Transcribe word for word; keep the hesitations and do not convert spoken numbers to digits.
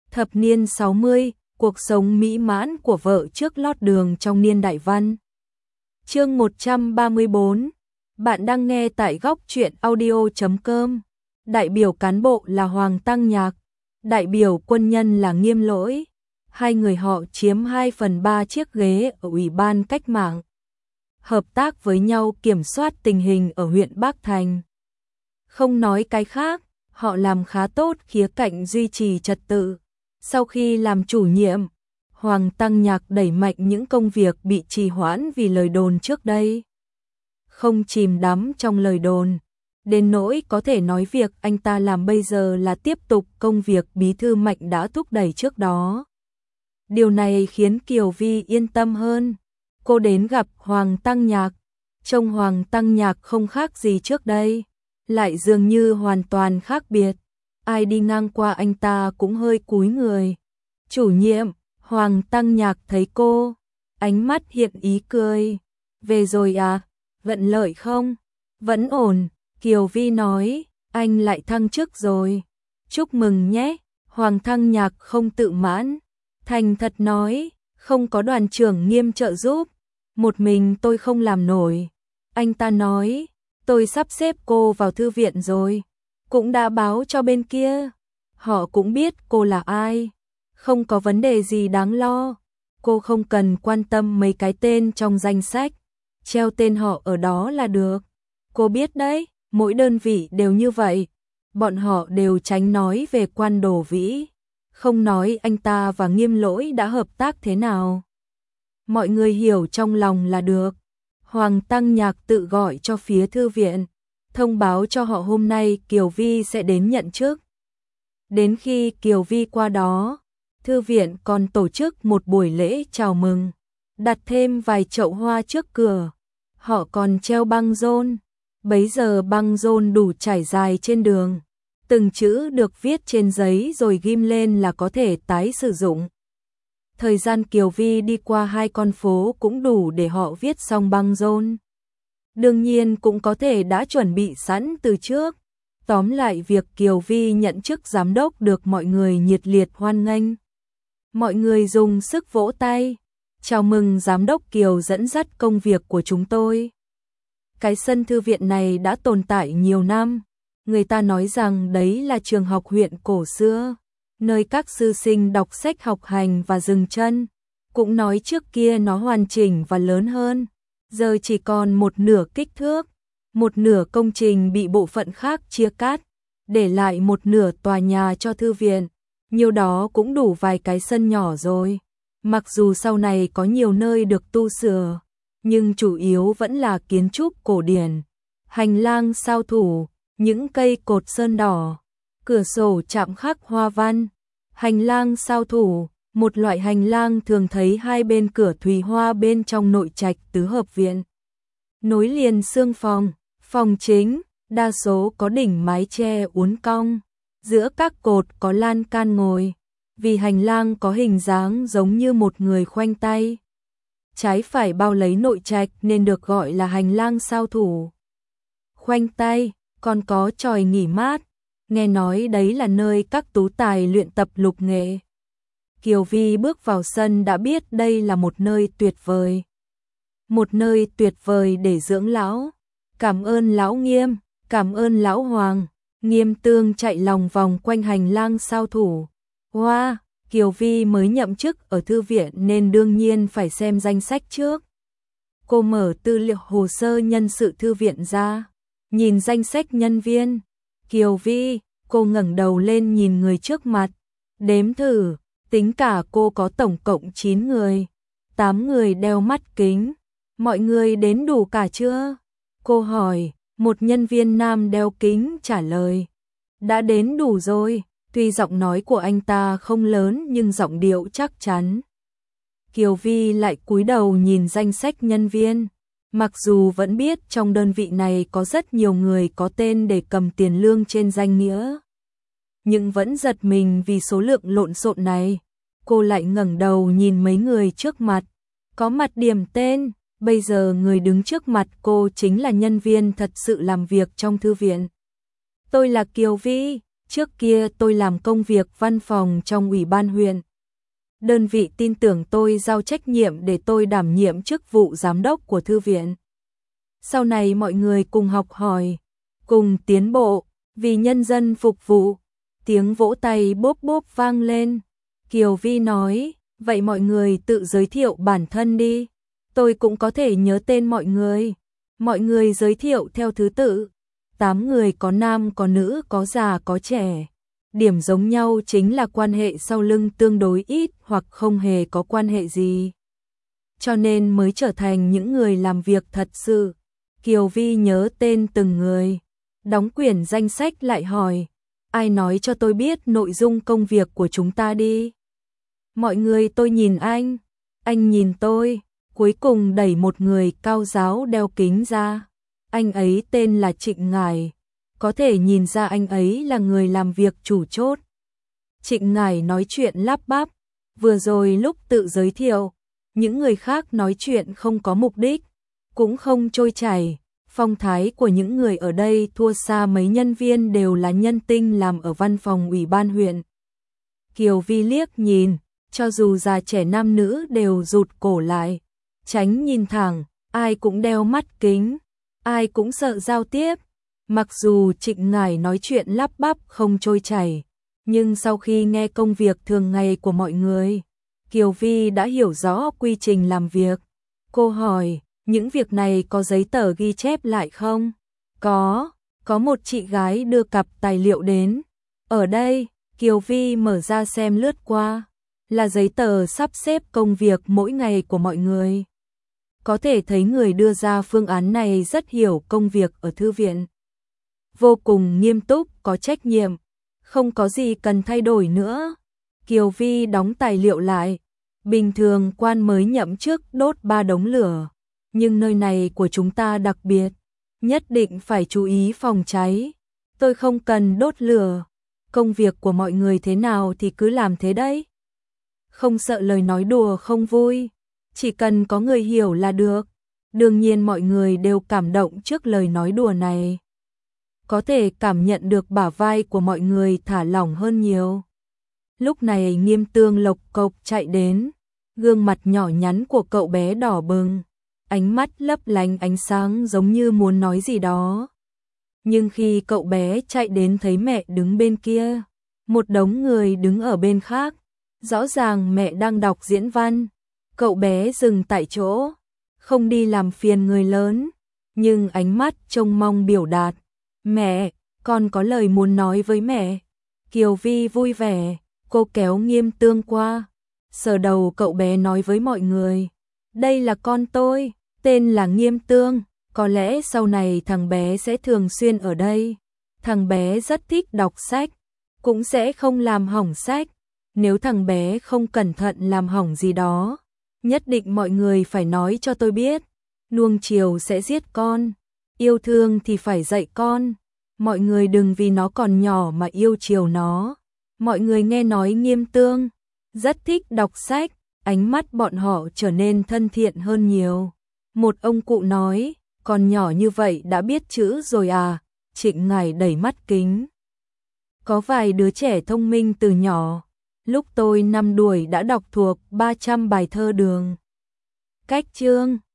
Thập niên sáu mươi, cuộc sống mỹ mãn của vợ trước lót đường trong niên đại văn. Chương một trăm ba mươi bốn. Bạn đang nghe tại góc truyện audio chấm com. Đại biểu cán bộ là Hoàng Tăng Nhạc, đại biểu quân nhân là Nghiêm Lỗi. Hai người họ chiếm hai phần ba chiếc ghế ở Ủy ban Cách mạng. Hợp tác với nhau kiểm soát tình hình ở huyện Bắc Thành. Không nói cái khác, họ làm khá tốt khía cạnh duy trì trật tự. Sau khi làm chủ nhiệm, Hoàng Tăng Nhạc đẩy mạnh những công việc bị trì hoãn vì lời đồn trước đây. Không chìm đắm trong lời đồn, đến nỗi có thể nói việc anh ta làm bây giờ là tiếp tục công việc Bí thư Mạnh đã thúc đẩy trước đó. Điều này khiến Kiều Vi yên tâm hơn. Cô đến gặp Hoàng Tăng Nhạc, trông Hoàng Tăng Nhạc không khác gì trước đây, lại dường như hoàn toàn khác biệt. Ai đi ngang qua anh ta cũng hơi cúi người. Chủ nhiệm, Hoàng Tăng Nhạc thấy cô, ánh mắt hiện ý cười. Về rồi à, vận lợi không? Vẫn ổn, Kiều Vi nói, anh lại thăng chức rồi. Chúc mừng nhé, Hoàng Tăng Nhạc không tự mãn. Thành thật nói, không có đoàn trưởng Nghiêm trợ giúp, một mình tôi không làm nổi. Anh ta nói, tôi sắp xếp cô vào thư viện rồi, cũng đã báo cho bên kia. Họ cũng biết cô là ai, không có vấn đề gì đáng lo. Cô không cần quan tâm mấy cái tên trong danh sách, treo tên họ ở đó là được. Cô biết đấy, mỗi đơn vị đều như vậy. Bọn họ đều tránh nói về Quan Đổ Vĩ, không nói anh ta và Nghiêm Lỗi đã hợp tác thế nào. Mọi người hiểu trong lòng là được. Hoàng Tăng Nhạc tự gọi cho phía thư viện, thông báo cho họ hôm nay Kiều Vi sẽ đến nhận chức. Đến khi Kiều Vi qua đó, thư viện còn tổ chức một buổi lễ chào mừng, đặt thêm vài chậu hoa trước cửa. Họ còn treo băng rôn, bấy giờ băng rôn đủ trải dài trên đường. Từng chữ được viết trên giấy rồi ghim lên là có thể tái sử dụng. Thời gian Kiều Vi đi qua hai con phố cũng đủ để họ viết xong băng rôn. Đương nhiên cũng có thể đã chuẩn bị sẵn từ trước. Tóm lại việc Kiều Vi nhận chức giám đốc được mọi người nhiệt liệt hoan nghênh. Mọi người dùng sức vỗ tay. Chào mừng giám đốc Kiều dẫn dắt công việc của chúng tôi. Cái sân thư viện này đã tồn tại nhiều năm. Người ta nói rằng đấy là trường học huyện cổ xưa, nơi các sư sinh đọc sách học hành và dừng chân. Cũng nói trước kia nó hoàn chỉnh và lớn hơn, giờ chỉ còn một nửa kích thước. Một nửa công trình bị bộ phận khác chia cắt, để lại một nửa tòa nhà cho thư viện. Nhiều đó cũng đủ vài cái sân nhỏ rồi. Mặc dù sau này có nhiều nơi được tu sửa, nhưng chủ yếu vẫn là kiến trúc cổ điển. Hành lang sao thủ, những cây cột sơn đỏ, cửa sổ chạm khắc hoa văn. Hành lang sao thủ, một loại hành lang thường thấy hai bên cửa thùy hoa bên trong nội trạch tứ hợp viện. Nối liền xương phòng, phòng chính, đa số có đỉnh mái che uốn cong. Giữa các cột có lan can ngồi, vì hành lang có hình dáng giống như một người khoanh tay. Trái phải bao lấy nội trạch nên được gọi là hành lang sao thủ. Khoanh tay, còn có chòi nghỉ mát, nghe nói đấy là nơi các tú tài luyện tập lục nghệ. Kiều Vi bước vào sân đã biết đây là một nơi tuyệt vời. Một nơi tuyệt vời để dưỡng lão. Cảm ơn lão Nghiêm, cảm ơn lão Hoàng. Nghiêm Tương chạy lòng vòng quanh hành lang sao thủ. Hoa, wow, Kiều Vi mới nhậm chức ở thư viện nên đương nhiên phải xem danh sách trước. Cô mở tư liệu hồ sơ nhân sự thư viện ra, nhìn danh sách nhân viên. Kiều Vi, cô ngẩng đầu lên nhìn người trước mặt, đếm thử, tính cả cô có tổng cộng chín người. tám người đeo mắt kính. Mọi người đến đủ cả chưa? Cô hỏi. Một nhân viên nam đeo kính trả lời. Đã đến đủ rồi. Tuy giọng nói của anh ta không lớn nhưng giọng điệu chắc chắn. Kiều Vi lại cúi đầu nhìn danh sách nhân viên. Mặc dù vẫn biết trong đơn vị này có rất nhiều người có tên để cầm tiền lương trên danh nghĩa, nhưng vẫn giật mình vì số lượng lộn xộn này. Cô lại ngẩng đầu nhìn mấy người trước mặt, có mặt điểm tên. Bây giờ người đứng trước mặt cô chính là nhân viên thật sự làm việc trong thư viện. Tôi là Kiều Vi, Trước kia tôi làm công việc văn phòng trong ủy ban huyện. Đơn vị tin tưởng tôi giao trách nhiệm để tôi đảm nhiệm chức vụ giám đốc của thư viện. Sau này mọi người cùng học hỏi, cùng tiến bộ, vì nhân dân phục vụ. Tiếng vỗ tay bốp bốp vang lên. Kiều Vi nói, vậy mọi người tự giới thiệu bản thân đi. Tôi cũng có thể nhớ tên mọi người. Mọi người giới thiệu theo thứ tự. Tám người có nam có nữ có già có trẻ. Điểm giống nhau chính là quan hệ sau lưng tương đối ít hoặc không hề có quan hệ gì. Cho nên mới trở thành những người làm việc thật sự. Kiều Vi nhớ tên từng người. Đóng quyển danh sách lại hỏi. Ai nói cho tôi biết nội dung công việc của chúng ta đi. Mọi người tôi nhìn anh. Anh nhìn tôi. Cuối cùng đẩy một người cao giáo đeo kính ra. Anh ấy tên là Trịnh Ngải. Có thể nhìn ra anh ấy là người làm việc chủ chốt. Trịnh Ngải nói chuyện lắp bắp. Vừa rồi lúc tự giới thiệu, những người khác nói chuyện không có mục đích, cũng không trôi chảy. Phong thái của những người ở đây thua xa mấy nhân viên đều là nhân tinh làm ở văn phòng ủy ban huyện. Kiều Vi liếc nhìn, cho dù già trẻ nam nữ đều rụt cổ lại, tránh nhìn thẳng, ai cũng đeo mắt kính, ai cũng sợ giao tiếp. Mặc dù Trịnh Ngải nói chuyện lắp bắp không trôi chảy, nhưng sau khi nghe công việc thường ngày của mọi người, Kiều Vi đã hiểu rõ quy trình làm việc. Cô hỏi, những việc này có giấy tờ ghi chép lại không? Có, có một chị gái đưa cặp tài liệu đến. Ở đây, Kiều Vi mở ra xem lướt qua, là giấy tờ sắp xếp công việc mỗi ngày của mọi người. Có thể thấy người đưa ra phương án này rất hiểu công việc ở thư viện. Vô cùng nghiêm túc, có trách nhiệm, không có gì cần thay đổi nữa. Kiều Vi đóng tài liệu lại. Bình thường quan mới nhậm chức đốt ba đống lửa, nhưng nơi này của chúng ta đặc biệt, nhất định phải chú ý phòng cháy. Tôi không cần đốt lửa, công việc của mọi người thế nào thì cứ làm thế đấy. Không sợ lời nói đùa không vui, chỉ cần có người hiểu là được. Đương nhiên mọi người đều cảm động trước lời nói đùa này. Có thể cảm nhận được bả vai của mọi người thả lỏng hơn nhiều. Lúc này Nghiêm Tương lộc cộc chạy đến, gương mặt nhỏ nhắn của cậu bé đỏ bừng, ánh mắt lấp lánh ánh sáng giống như muốn nói gì đó. Nhưng khi cậu bé chạy đến thấy mẹ đứng bên kia, một đống người đứng ở bên khác, rõ ràng mẹ đang đọc diễn văn, cậu bé dừng tại chỗ, không đi làm phiền người lớn, nhưng ánh mắt trông mong biểu đạt, mẹ, con có lời muốn nói với mẹ. Kiều Vi vui vẻ, cô kéo Nghiêm Tương qua, sờ đầu cậu bé nói với mọi người, đây là con tôi, tên là Nghiêm Tương, có lẽ sau này thằng bé sẽ thường xuyên ở đây. Thằng bé rất thích đọc sách, cũng sẽ không làm hỏng sách. Nếu thằng bé không cẩn thận làm hỏng gì đó, nhất định mọi người phải nói cho tôi biết. Nuông chiều sẽ giết con, yêu thương thì phải dạy con. Mọi người đừng vì nó còn nhỏ mà yêu chiều nó. Mọi người nghe nói Nghiêm Tương rất thích đọc sách, ánh mắt bọn họ trở nên thân thiện hơn nhiều. Một ông cụ nói, con nhỏ như vậy đã biết chữ rồi à? Trịnh Ngải đẩy mắt kính. Có vài đứa trẻ thông minh từ nhỏ. Lúc tôi năm đuổi đã đọc thuộc ba trăm bài thơ Đường. Cách chương